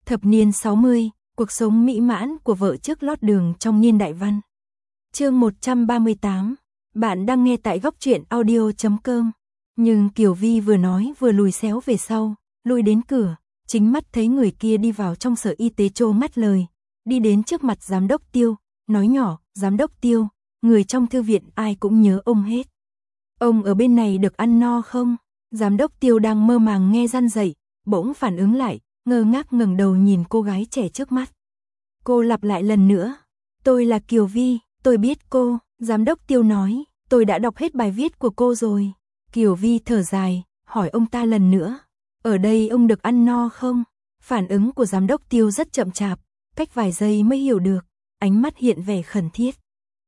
Thập niên 60, cuộc sống mỹ mãn của vợ trước lót đường trong niên đại văn. Chương 138, bạn đang nghe tại góc truyện audio.com. Nhưng Kiều Vi vừa nói vừa lùi xéo về sau, lùi đến cửa, chính mắt thấy người kia đi vào trong sở y tế trô ngắt lời, đi đến trước mặt giám đốc Tiêu, nói nhỏ, giám đốc Tiêu, người trong thư viện ai cũng nhớ ông hết. Ông ở bên này được ăn no không? Giám đốc Tiêu đang mơ màng nghe răn dậy, bỗng phản ứng lại, ngơ ngác ngẩng đầu nhìn cô gái trẻ trước mắt. Cô lặp lại lần nữa, tôi là Kiều Vi, tôi biết cô. Giám đốc Tiêu nói, tôi đã đọc hết bài viết của cô rồi. Kiều Vi thở dài, hỏi ông ta lần nữa, ở đây ông được ăn no không? Phản ứng của giám đốc Tiêu rất chậm chạp, cách vài giây mới hiểu được, ánh mắt hiện vẻ khẩn thiết.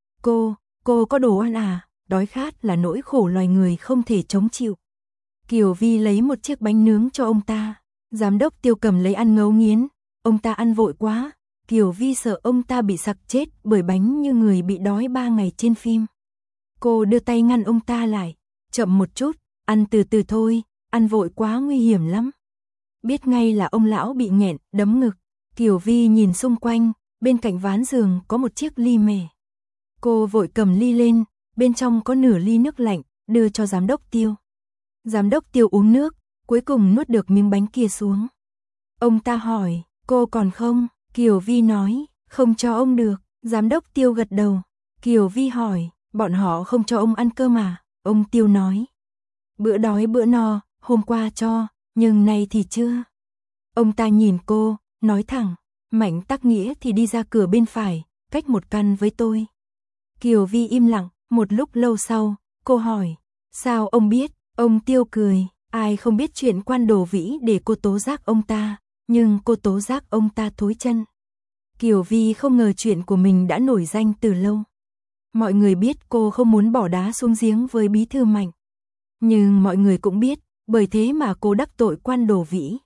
Cô có đồ ăn à? Đói khát là nỗi khổ loài người không thể chống chịu. Kiều Vi lấy một chiếc bánh nướng cho ông ta. Giám đốc Tiêu cầm lấy ăn ngấu nghiến, ông ta ăn vội quá. Kiều Vi sợ ông ta bị sặc chết bởi bánh như người bị đói 3 ngày trên phim. Cô đưa tay ngăn ông ta lại, chậm một chút, ăn từ từ thôi, ăn vội quá nguy hiểm lắm. Biết ngay là ông lão bị nghẹn, đấm ngực. Kiều Vi nhìn xung quanh, bên cạnh ván giường có một chiếc ly mề. Cô vội cầm ly lên, bên trong có nửa ly nước lạnh, đưa cho giám đốc Tiêu. Giám đốc Tiêu uống nước, cuối cùng nuốt được miếng bánh kia xuống. Ông ta hỏi, cô còn không? Kiều Vi nói, không cho ông được. Giám đốc Tiêu gật đầu. Kiều Vi hỏi, bọn họ không cho ông ăn cơm à? Ông Tiêu nói, bữa đói bữa no, hôm qua cho, nhưng nay thì chưa. Ông ta nhìn cô, nói thẳng, Mạnh Tắc Nghĩa thì đi ra cửa bên phải, cách một căn với tôi. Kiều Vi im lặng, một lúc lâu sau, cô hỏi, sao ông biết? Ông Tiêu cười, ai không biết chuyện Quan Đồ Vĩ để cô tố giác ông ta, nhưng cô tố giác ông ta thối chân. Kiều Vi không ngờ chuyện của mình đã nổi danh từ lâu. Mọi người biết cô không muốn bỏ đá xuống giếng với bí thư Mạnh. Nhưng mọi người cũng biết, bởi thế mà cô đắc tội Quan Đồ Vĩ.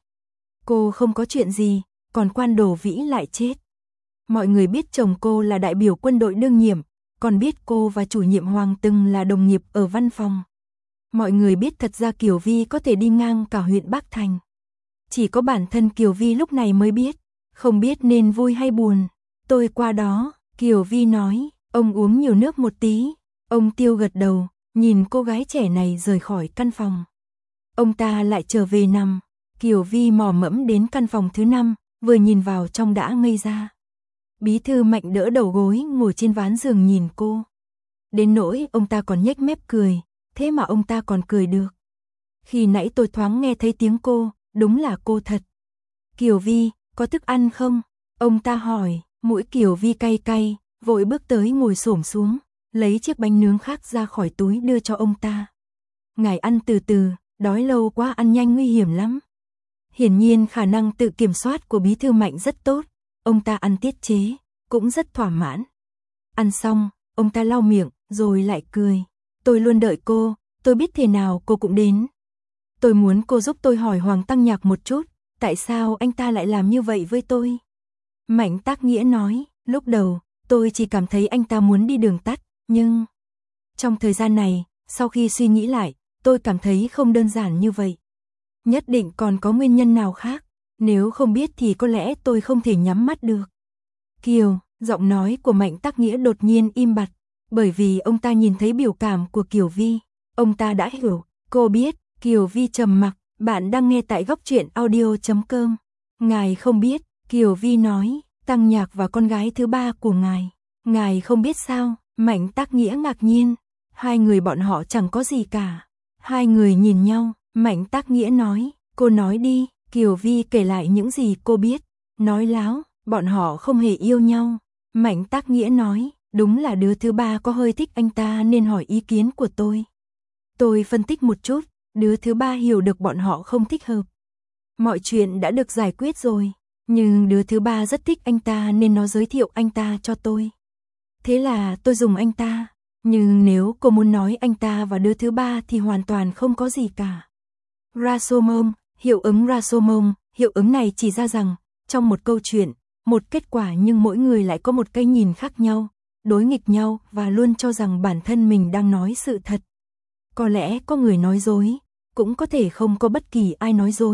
Cô không có chuyện gì, còn Quan Đồ Vĩ lại chết. Mọi người biết chồng cô là đại biểu quân đội đương nhiệm, còn biết cô và chủ nhiệm Hoàng từng là đồng nghiệp ở văn phòng. Mọi người biết thật ra Kiều Vi có thể đi ngang cả huyện Bắc Thành. Chỉ có bản thân Kiều Vi lúc này mới biết, không biết nên vui hay buồn. Tôi qua đó, Kiều Vi nói, ông uống nhiều nước một tí. Ông Tiêu gật đầu, nhìn cô gái trẻ này rời khỏi căn phòng. Ông ta lại trở về nằm. Kiều Vi mò mẫm đến căn phòng thứ 5, vừa nhìn vào trong đã ngây ra. Bí thư Mạnh đỡ đầu gối ngồi trên ván giường nhìn cô. Đến nỗi ông ta còn nhếch mép cười, thế mà ông ta còn cười được. Khi nãy tôi thoáng nghe thấy tiếng cô, đúng là cô thật. Kiều Vi, có thức ăn không? Ông ta hỏi, mũi Kiều Vi cay cay, vội bước tới ngồi xổm xuống, lấy chiếc bánh nướng khác ra khỏi túi đưa cho ông ta. Ngài ăn từ từ, đói lâu quá ăn nhanh nguy hiểm lắm. Hiển nhiên khả năng tự kiểm soát của bí thư Mạnh rất tốt, ông ta ăn tiết chế, cũng rất thỏa mãn. Ăn xong, ông ta lau miệng, rồi lại cười. Tôi luôn đợi cô, tôi biết thế nào cô cũng đến. Tôi muốn cô giúp tôi hỏi Hoàng Tăng Nhạc một chút, tại sao anh ta lại làm như vậy với tôi? Mạnh Tắc Nghĩa nói, lúc đầu, tôi chỉ cảm thấy anh ta muốn đi đường tắt, nhưng trong thời gian này, sau khi suy nghĩ lại, tôi cảm thấy không đơn giản như vậy. Nhất định còn có nguyên nhân nào khác, nếu không biết thì có lẽ tôi không thể nhắm mắt được. Kiều, giọng nói của Mạnh Tắc Nghĩa đột nhiên im bặt, bởi vì ông ta nhìn thấy biểu cảm của Kiều Vi, ông ta đã hiểu, cô biết. Kiều Vi trầm mặc, bạn đang nghe tại góc truyện audio.com. Ngài không biết, Kiều Vi nói, Tăng Nhạc và con gái thứ 3 của ngài không biết sao? Mạnh Tắc Nghĩa ngạc nhiên, hai người bọn họ chẳng có gì cả. Hai người nhìn nhau, Mạnh Tắc Nghĩa nói, cô nói đi. Kiều Vi kể lại những gì cô biết, nói láo, bọn họ không hề yêu nhau. Mạnh Tắc Nghĩa nói, đúng là đứa thứ 3 có hơi thích anh ta nên hỏi ý kiến của tôi. Tôi phân tích một chút, đứa thứ 3 hiểu được bọn họ không thích hợp. Mọi chuyện đã được giải quyết rồi, nhưng đứa thứ 3 rất thích anh ta nên nó giới thiệu anh ta cho tôi. Thế là tôi dùng anh ta, nhưng nếu cô muốn nói anh ta và đứa thứ 3 thì hoàn toàn không có gì cả. Rashomon, hiệu ứng Rashomon, hiệu ứng này chỉ ra rằng, trong một câu chuyện, một kết quả nhưng mỗi người lại có một cái nhìn khác nhau, đối nghịch nhau và luôn cho rằng bản thân mình đang nói sự thật. Có lẽ có người nói dối, cũng có thể không có bất kỳ ai nói dối,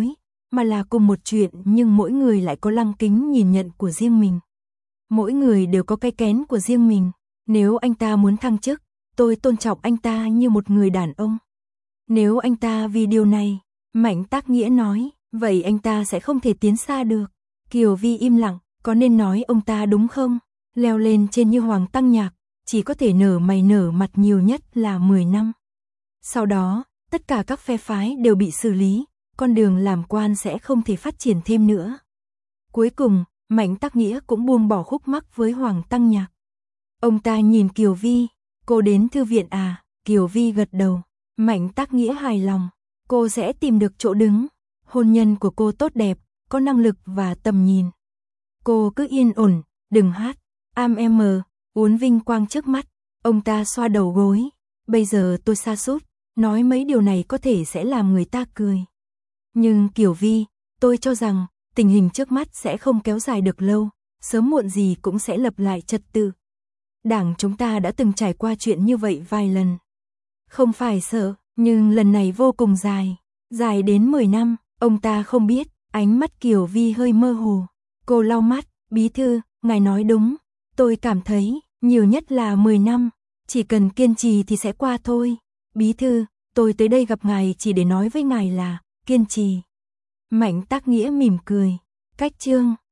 mà là cùng một chuyện, nhưng mỗi người lại có lăng kính nhìn nhận của riêng mình. Mỗi người đều có cái kén của riêng mình. Nếu anh ta muốn thăng chức, tôi tôn trọng anh ta như một người đàn ông. Nếu anh ta vì điều này, Mạnh Tác Nghĩa nói, vậy anh ta sẽ không thể tiến xa được. Kiều Vi im lặng, có nên nói ông ta đúng không? Leo lên trên như Hoàng Tăng Nhạc, chỉ có thể nở mày nở mặt nhiều nhất là 10 năm. Sau đó, tất cả các phe phái đều bị xử lý, con đường làm quan sẽ không thể phát triển thêm nữa. Cuối cùng, Mạnh Tác Nghĩa cũng buông bỏ khúc mắc với Hoàng Tăng Nhạc. Ông ta nhìn Kiều Vi, cô đến thư viện à? Kiều Vi gật đầu. Mạnh Tác Nghĩa hài lòng, cô sẽ tìm được chỗ đứng. Hôn nhân của cô tốt đẹp, có năng lực và tầm nhìn. Cô cứ yên ổn, đừng hát, uốn vinh quang trước mắt. Ông ta xoa đầu gối. Bây giờ tôi sa sút, nói mấy điều này có thể sẽ làm người ta cười. Nhưng Kiều Vi, tôi cho rằng tình hình trước mắt sẽ không kéo dài được lâu, sớm muộn gì cũng sẽ lập lại trật tự. Đảng chúng ta đã từng trải qua chuyện như vậy vài lần. Không phải sợ, nhưng lần này vô cùng dài, dài đến 10 năm, ông ta không biết. Ánh mắt Kiều Vi hơi mơ hồ. Cô lau mắt, bí thư, ngài nói đúng, tôi cảm thấy, nhiều nhất là 10 năm, chỉ cần kiên trì thì sẽ qua thôi. Bí thư, tôi tới đây gặp ngài chỉ để nói với ngài là, kiên trì. Mạnh Tác Nghĩa mỉm cười, cách chương.